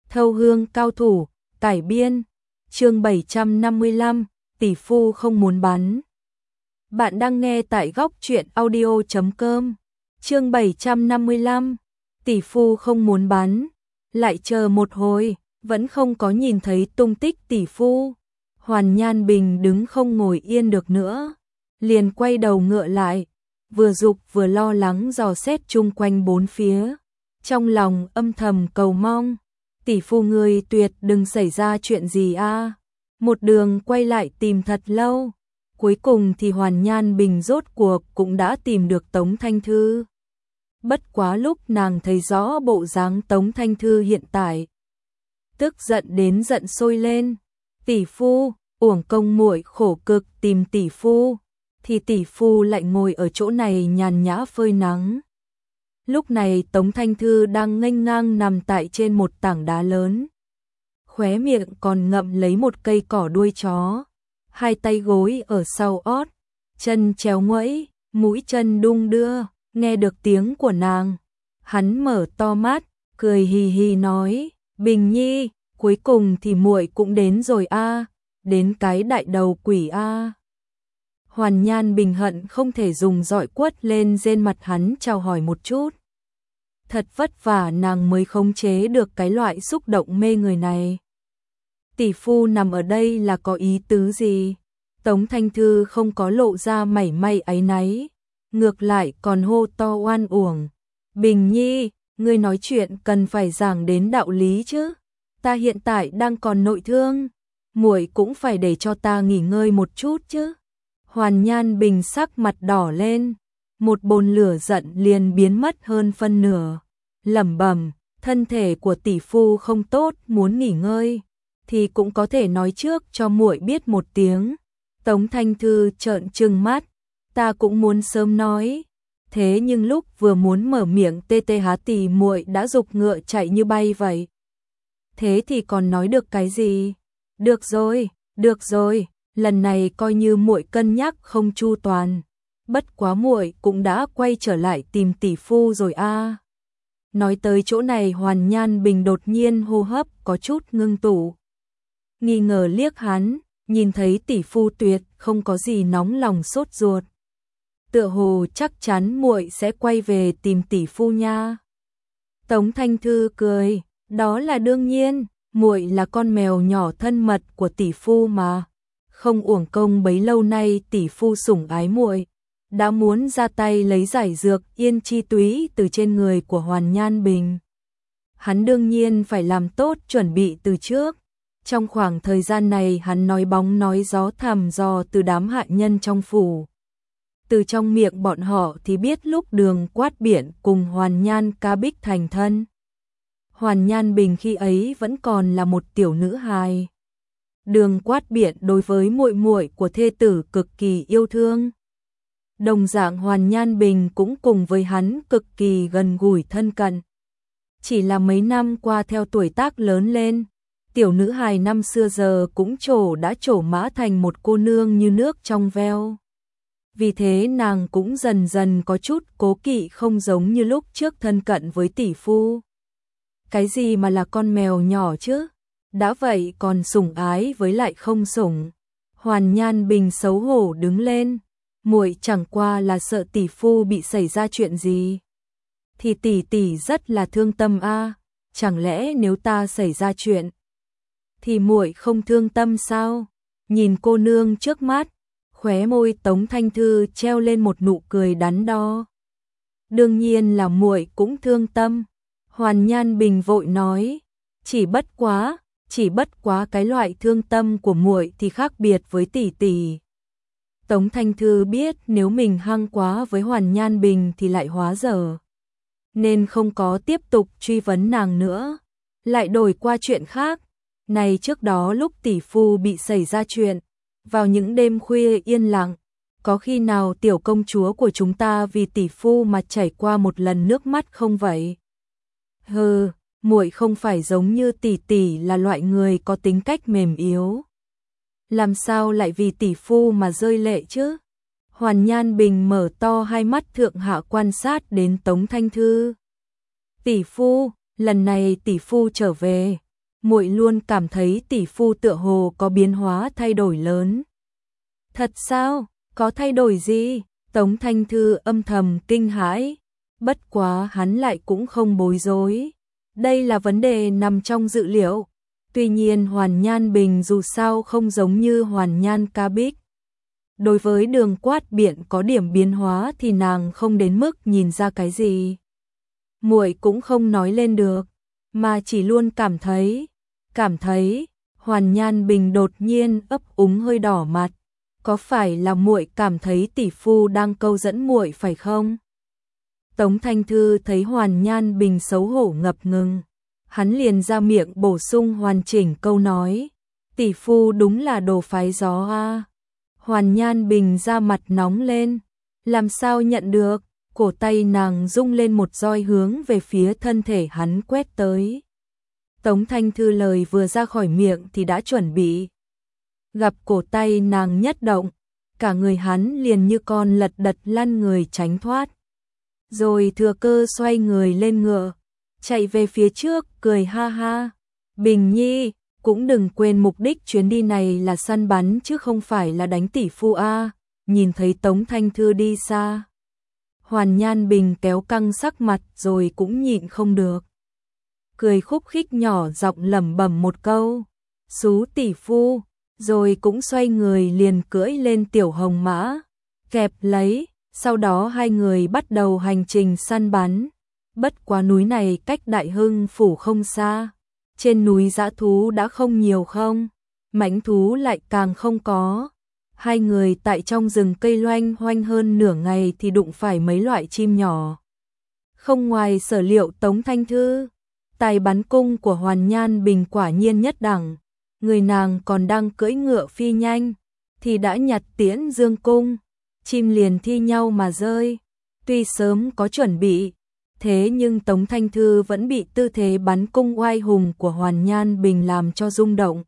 Thâu hương cao thủ, cải biên, chương 755, tỷ phu không muốn bắn. Bạn đang nghe tại góc truyện audio.com, chương 755, tỷ phu không muốn bắn. Lại chờ một hồi, vẫn không có nhìn thấy tung tích tỷ phu. Hoàn Nhan Bình đứng không ngồi yên được nữa, liền quay đầu ngựa lại, vừa dục vừa lo lắng dò xét chung quanh bốn phía, trong lòng âm thầm cầu mong, tỷ phu ngươi tuyệt đừng xảy ra chuyện gì a. Một đường quay lại tìm thật lâu, cuối cùng thì Hoàn Nhan Bình rốt cuộc cũng đã tìm được Tống Thanh Thư. Bất quá lúc nàng thấy rõ bộ dáng Tống Thanh Thư hiện tại, tức giận đến giận sôi lên. Tỷ phu, uổng công muội khổ cực tìm tỷ phu, thì tỷ phu lại ngồi ở chỗ này nhàn nhã phơi nắng. Lúc này Tống Thanh Thư đang nghênh ngang nằm tại trên một tảng đá lớn, khóe miệng còn ngậm lấy một cây cỏ đuôi chó, hai tay gối ở sau ót, chân chéo nguẫy, mũi chân đung đưa. Nghe được tiếng của nàng, hắn mở to mắt, cười hì hì nói: "Bình Nhi, cuối cùng thì muội cũng đến rồi a, đến cái đại đầu quỷ a." Hoàn Nhan Bình hận không thể dùng dọi quất lên trên mặt hắn chào hỏi một chút. Thật vất vả nàng mới khống chế được cái loại xúc động mê người này. Tỷ phu nằm ở đây là có ý tứ gì? Tống Thanh Thư không có lộ ra mảy may áy náy, ngược lại còn hô to oan uổng: "Bình Nhi, ngươi nói chuyện cần phải giảng đến đạo lý chứ. Ta hiện tại đang còn nội thương, muội cũng phải để cho ta nghỉ ngơi một chút chứ." Hoàn Nhan Bình sắc mặt đỏ lên, một bồn lửa giận liền biến mất hơn phân nửa, lẩm bẩm: "Thân thể của tỷ phu không tốt, muốn nghỉ ngơi thì cũng có thể nói trước cho muội biết một tiếng." Tống Thanh Thư trợn trừng mắt: "Ta cũng muốn sớm nói, thế nhưng lúc vừa muốn mở miệng tê tê há tỷ muội đã giục ngựa chạy như bay vậy. Thế thì còn nói được cái gì? Được rồi, lần này coi như muội cân nhắc không chu toàn, bất quá muội cũng đã quay trở lại tìm tỷ phu rồi a." Nói tới chỗ này Hoàn Nhan Bình đột nhiên hô hấp có chút ngưng tụ, nghi ngờ liếc hắn, nhìn thấy tỷ phu tuyệt không có gì nóng lòng sốt ruột, tựa hồ chắc chắn muội sẽ quay về tìm tỷ phu nha. Tống Thanh Thư cười: "Đó là đương nhiên, muội là con mèo nhỏ thân mật của tỷ phu mà, không uổng công bấy lâu nay tỷ phu sủng ái muội." Đã muốn ra tay lấy giải dược yên chi túy từ trên người của Hoàn Nhan Bình, hắn đương nhiên phải làm tốt chuẩn bị từ trước. Trong khoảng thời gian này hắn nói bóng nói gió thăm dò từ đám hạ nhân trong phủ. Từ trong miệng bọn họ thì biết lúc Đường Quát Biển cùng Hoàn Nhan Ca Bích thành thân. Hoàn Nhan Bình khi ấy vẫn còn là một tiểu nữ hài. Đường Quát Biển đối với muội muội của thê tử cực kỳ yêu thương. Đồng dạng Hoàn Nhan Bình cũng cùng với hắn cực kỳ gần gũi thân cận. Chỉ là mấy năm qua theo tuổi tác lớn lên, tiểu nữ hài năm xưa giờ cũng đã trổ mã thành một cô nương như nước trong veo. Vì thế nàng cũng dần dần có chút cố kỵ, không giống như lúc trước thân cận với tỷ phu. Cái gì mà là con mèo nhỏ chứ? Đã vậy còn sủng ái với lại không sủng. Hoàn Nhan Bình xấu hổ đứng lên: "Muội chẳng qua là sợ tỷ phu bị xảy ra chuyện gì. Thì tỷ tỷ rất là thương tâm a, chẳng lẽ nếu ta xảy ra chuyện thì muội không thương tâm sao?" Nhìn cô nương trước mắt, khóe môi Tống Thanh Thư treo lên một nụ cười đắn đo. "Đương nhiên là muội cũng thương tâm." Hoàn Nhan Bình vội nói: chỉ bất quá cái loại thương tâm của muội thì khác biệt với tỷ tỷ." Tống Thanh Thư biết nếu mình hăng quá với Hoàn Nhan Bình thì lại hóa dở, nên không có tiếp tục truy vấn nàng nữa, lại đổi qua chuyện khác. Này, trước đó lúc tỷ phu bị xảy ra chuyện, vào những đêm khuya yên lặng, có khi nào tiểu công chúa của chúng ta vì tỷ phu mà chảy qua một lần nước mắt không vậy? Hừ, muội không phải giống như tỷ tỷ là loại người có tính cách mềm yếu, làm sao lại vì tỷ phu mà rơi lệ chứ? Hoàn Nhan Bình mở to hai mắt thượng hạ quan sát đến Tống Thanh Thư. "Tỷ phu, lần này tỷ phu trở về, muội luôn cảm thấy tỷ phu tựa hồ có biến hóa thay đổi lớn. Thật sao? Có thay đổi gì? Tống Thanh Thư âm thầm kinh hãi, bất quá hắn lại cũng không bối rối. Đây là vấn đề nằm trong dự liệu. Tuy nhiên Hoàn Nhan Bình dù sao không giống như Hoàn Nhan Ca Bích. Đối với Đường Quát Biện có điểm biến hóa thì nàng không đến mức nhìn ra cái gì. Muội cũng không nói lên được, mà chỉ luôn cảm thấy, Hoàn Nhan Bình đột nhiên ấp úng hơi đỏ mặt. Có phải là muội cảm thấy tỷ phu đang câu dẫn muội phải không? Tống Thanh Thư thấy Hoàn Nhan Bình xấu hổ ngập ngừng, hắn liền ra miệng bổ sung hoàn chỉnh câu nói, tỷ phu đúng là đồ phái gió a. Hoàn Nhan Bình ra mặt nóng lên, làm sao nhận được, cổ tay nàng rung lên một roi hướng về phía thân thể hắn quét tới. Tống Thanh Thư lời vừa ra khỏi miệng thì đã chuẩn bị. Gặp cổ tay nàng nhất động, cả người hắn liền như con lật đật lăn người tránh thoát. Rồi thừa cơ xoay người lên ngựa, chạy về phía trước, cười ha ha. Bình Nhi, cũng đừng quên mục đích chuyến đi này là săn bắn chứ không phải là đánh tỷ phu a. Nhìn thấy Tống Thanh Thư đi xa, Hoàn Nhan Bình kéo căng sắc mặt rồi cũng nhịn không được. Cười khúc khích nhỏ giọng lẩm bẩm một câu, xú tỷ phu, rồi cũng xoay người liền cưỡi lên tiểu hồng mã, kẹp lấy, sau đó hai người bắt đầu hành trình săn bắn. Bất quá núi này cách Đại Hưng phủ không xa, trên núi dã thú đã không nhiều không, mãnh thú lại càng không có. Hai người tại trong rừng cây loanh hoanh hơn nửa ngày thì đụng phải mấy loại chim nhỏ. Không ngoài sở liệu Tống Thanh Thư, tài bắn cung của Hoàn Nhan Bình quả nhiên nhất đẳng. Người nàng còn đang cưỡi ngựa phi nhanh, thì đã nhặt tiễn dương cung, chim liền thi nhau mà rơi. Tuy sớm có chuẩn bị, thế nhưng Tống Thanh Thư vẫn bị tư thế bắn cung oai hùng của Hoàn Nhan Bình làm cho rung động.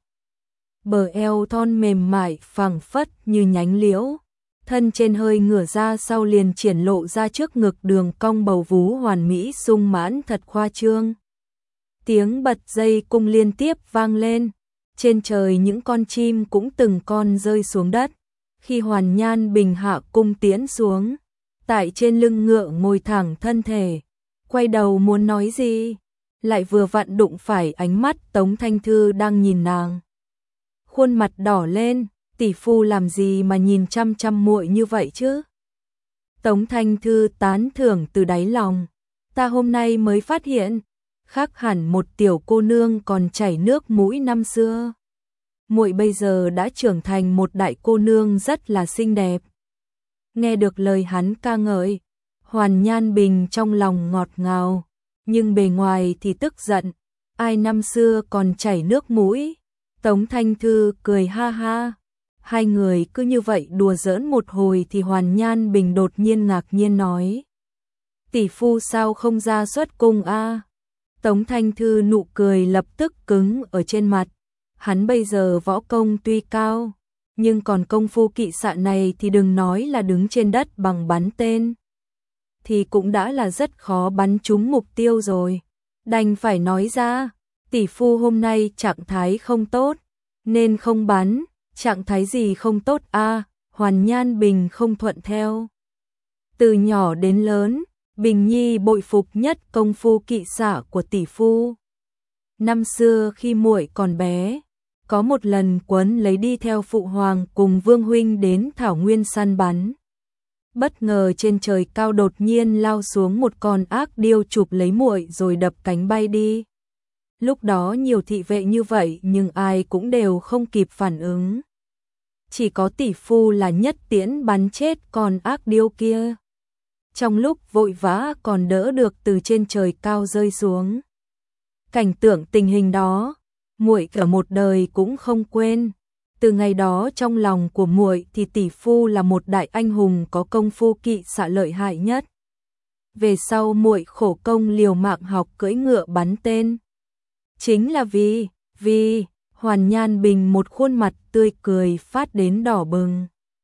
Bờ eo thon mềm mại phẳng phất như nhánh liễu, thân trên hơi ngửa ra sau liền triển lộ ra trước ngực đường cong bầu vú hoàn mỹ sung mãn thật khoa trương. Tiếng bật dây cung liên tiếp vang lên, trên trời những con chim cũng từng con rơi xuống đất. Khi Hoàn Nhan Bình hạ cung tiễn xuống, tại trên lưng ngựa ngồi thẳng thân thể, quay đầu muốn nói gì, lại vừa vặn đụng phải ánh mắt Tống Thanh Thư đang nhìn nàng. Khuôn mặt đỏ lên, tỷ phu làm gì mà nhìn chăm chăm muội như vậy chứ? Tống Thanh Thư tán thưởng từ đáy lòng, ta hôm nay mới phát hiện, khác hẳn một tiểu cô nương còn chảy nước mũi năm xưa. Muội bây giờ đã trưởng thành một đại cô nương rất là xinh đẹp. Nghe được lời hắn ca ngợi, Hoàn Nhan Bình trong lòng ngọt ngào, nhưng bề ngoài thì tức giận, ai năm xưa còn chảy nước mũi. Tống Thanh Thư cười ha ha, hai người cứ như vậy đùa giỡn một hồi thì Hoàn Nhan Bình đột nhiên ngạc nhiên nói, tỷ phu sao không ra xuất cung a? Tống Thanh Thư nụ cười lập tức cứng ở trên mặt. Hắn bây giờ võ công tuy cao, nhưng còn công phu kỵ xạ này thì đừng nói là đứng trên đất bằng bắn tên, thì cũng đã là rất khó bắn trúng mục tiêu rồi. Đành phải nói ra, tỷ phu hôm nay trạng thái không tốt, nên không bắn. Trạng thái gì không tốt a? Hoàn Nhan Bình không thuận theo. Từ nhỏ đến lớn, Bình Nhi bội phục nhất công phu kỵ xạ của tỷ phu. Năm xưa khi muội còn bé, có một lần Quấn lấy đi theo phụ hoàng cùng Vương huynh đến thảo nguyên săn bắn. Bất ngờ trên trời cao đột nhiên lao xuống một con ác điêu chụp lấy muội rồi đập cánh bay đi. Lúc đó nhiều thị vệ như vậy nhưng ai cũng đều không kịp phản ứng. Chỉ có tỷ phu là nhất tiễn bắn chết con ác điêu kia. Trong lúc vội vã còn đỡ được từ trên trời cao rơi xuống. Cảnh tượng tình hình đó, muội cả một đời cũng không quên. Từ ngày đó trong lòng của muội thì tỷ phu là một đại anh hùng có công phu kỵ xạ lợi hại nhất. Về sau muội khổ công liều mạng học cưỡi ngựa bắn tên. Chính là vì Hoàn Nhan Bình một khuôn mặt tươi cười phát đến đỏ bừng.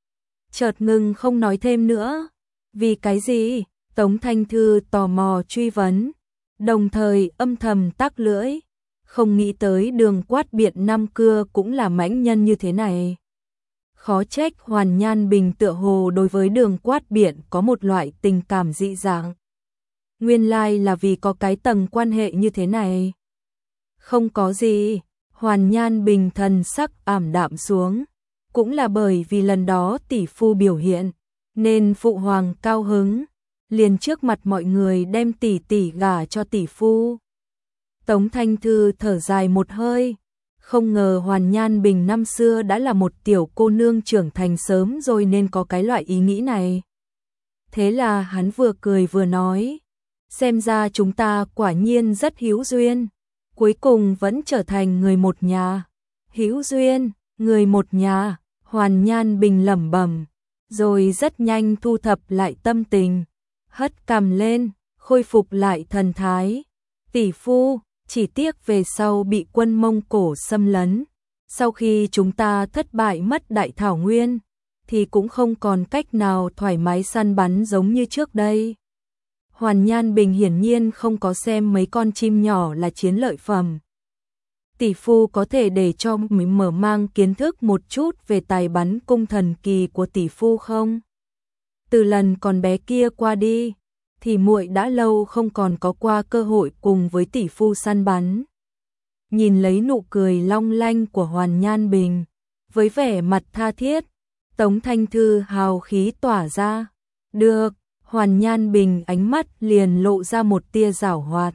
Chợt ngừng không nói thêm nữa. Vì cái gì? Tống Thanh Thư tò mò truy vấn, đồng thời âm thầm tắc lưỡi. Không nghĩ tới Đường Quát Biện năm cưa cũng là mãnh nhân như thế này. Khó trách Hoàn Nhan Bình tựa hồ đối với Đường Quát Biện có một loại tình cảm dị dạng. Nguyên lai là vì có cái tầng quan hệ như thế này. Không có gì, Hoàn Nhan Bình thần sắc ảm đạm xuống. Cũng là bởi vì lần đó tỷ phu biểu hiện, nên phụ hoàng cao hứng, liền trước mặt mọi người đem tỷ tỷ gả cho tỷ phu. Tống Thanh Thư thở dài một hơi, không ngờ Hoàn Nhan Bình năm xưa đã là một tiểu cô nương trưởng thành sớm rồi nên có cái loại ý nghĩ này. Thế là hắn vừa cười vừa nói, xem ra chúng ta quả nhiên rất hữu duyên, cuối cùng vẫn trở thành người một nhà. Hữu duyên, người một nhà, Hoàn Nhan Bình lẩm bẩm, rồi rất nhanh thu thập lại tâm tình, hất cằm lên, khôi phục lại thần thái. Tỷ phu, chỉ tiếc về sau bị quân Mông Cổ xâm lấn, sau khi chúng ta thất bại mất Đại Thảo Nguyên, thì cũng không còn cách nào thoải mái săn bắn giống như trước đây. Hoàn Nhan Bình hiển nhiên không có xem mấy con chim nhỏ là chiến lợi phẩm. Tỷ phu có thể để cho mình mở mang kiến thức một chút về tài bắn cung thần kỳ của tỷ phu không? Từ lần con bé kia qua đi, thì muội đã lâu không còn có qua cơ hội cùng với tỷ phu săn bắn. Nhìn lấy nụ cười long lanh của Hoàn Nhan Bình, với vẻ mặt tha thiết, Tống Thanh Thư hào khí tỏa ra. Được, Hoàn Nhan Bình ánh mắt liền lộ ra một tia giảo hoạt.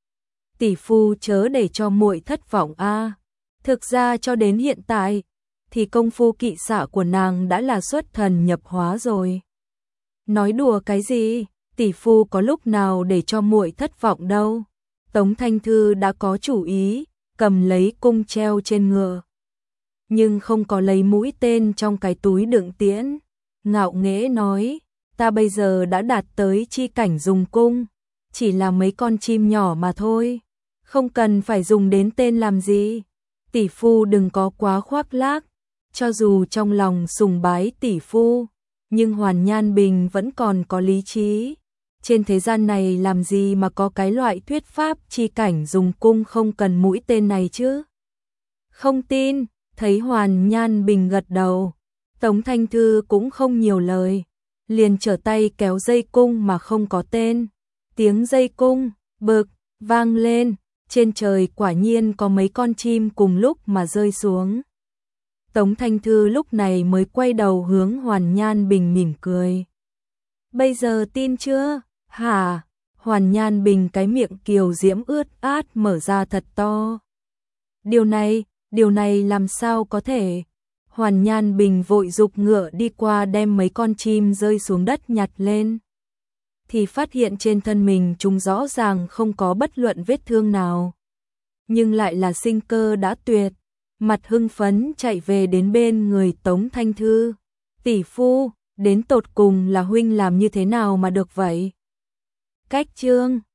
Tỷ phu chớ để cho muội thất vọng a. Thực ra cho đến hiện tại, thì công phu kỵ xạ của nàng đã là xuất thần nhập hóa rồi. Nói đùa cái gì, tỷ phu có lúc nào để cho muội thất vọng đâu. Tống Thanh Thư đã có chủ ý, cầm lấy cung treo trên ngựa, nhưng không có lấy mũi tên trong cái túi đựng tiễn. Ngạo nghễ nói, ta bây giờ đã đạt tới chi cảnh dùng cung, chỉ là mấy con chim nhỏ mà thôi, không cần phải dùng đến tên làm gì. Tỷ phu đừng có quá khoác lác, cho dù trong lòng sùng bái tỷ phu, nhưng Hoàn Nhan Bình vẫn còn có lý trí. Trên thế gian này làm gì mà có cái loại thuyết pháp chi cảnh dùng cung không cần mũi tên này chứ? Không tin, thấy Hoàn Nhan Bình gật đầu, Tống Thanh Thư cũng không nhiều lời, liền trở tay kéo dây cung mà không có tên. Tiếng dây cung, bực, vang lên, trên trời quả nhiên có mấy con chim cùng lúc mà rơi xuống. Tống Thanh Thư lúc này mới quay đầu hướng Hoàn Nhan Bình mỉm cười. Bây giờ tin chưa? Hả? Hoàn Nhan Bình cái miệng kiều diễm ướt át mở ra thật to. Điều này làm sao có thể? Hoàn Nhan Bình vội giục ngựa đi qua đem mấy con chim rơi xuống đất nhặt lên. Thì phát hiện trên thân mình chúng rõ ràng không có bất luận vết thương nào, nhưng lại là sinh cơ đã tuyệt. Mặt hưng phấn chạy về đến bên người Tống Thanh Thư. Tỷ phu, đến tột cùng là huynh làm như thế nào mà được vậy? Cách chương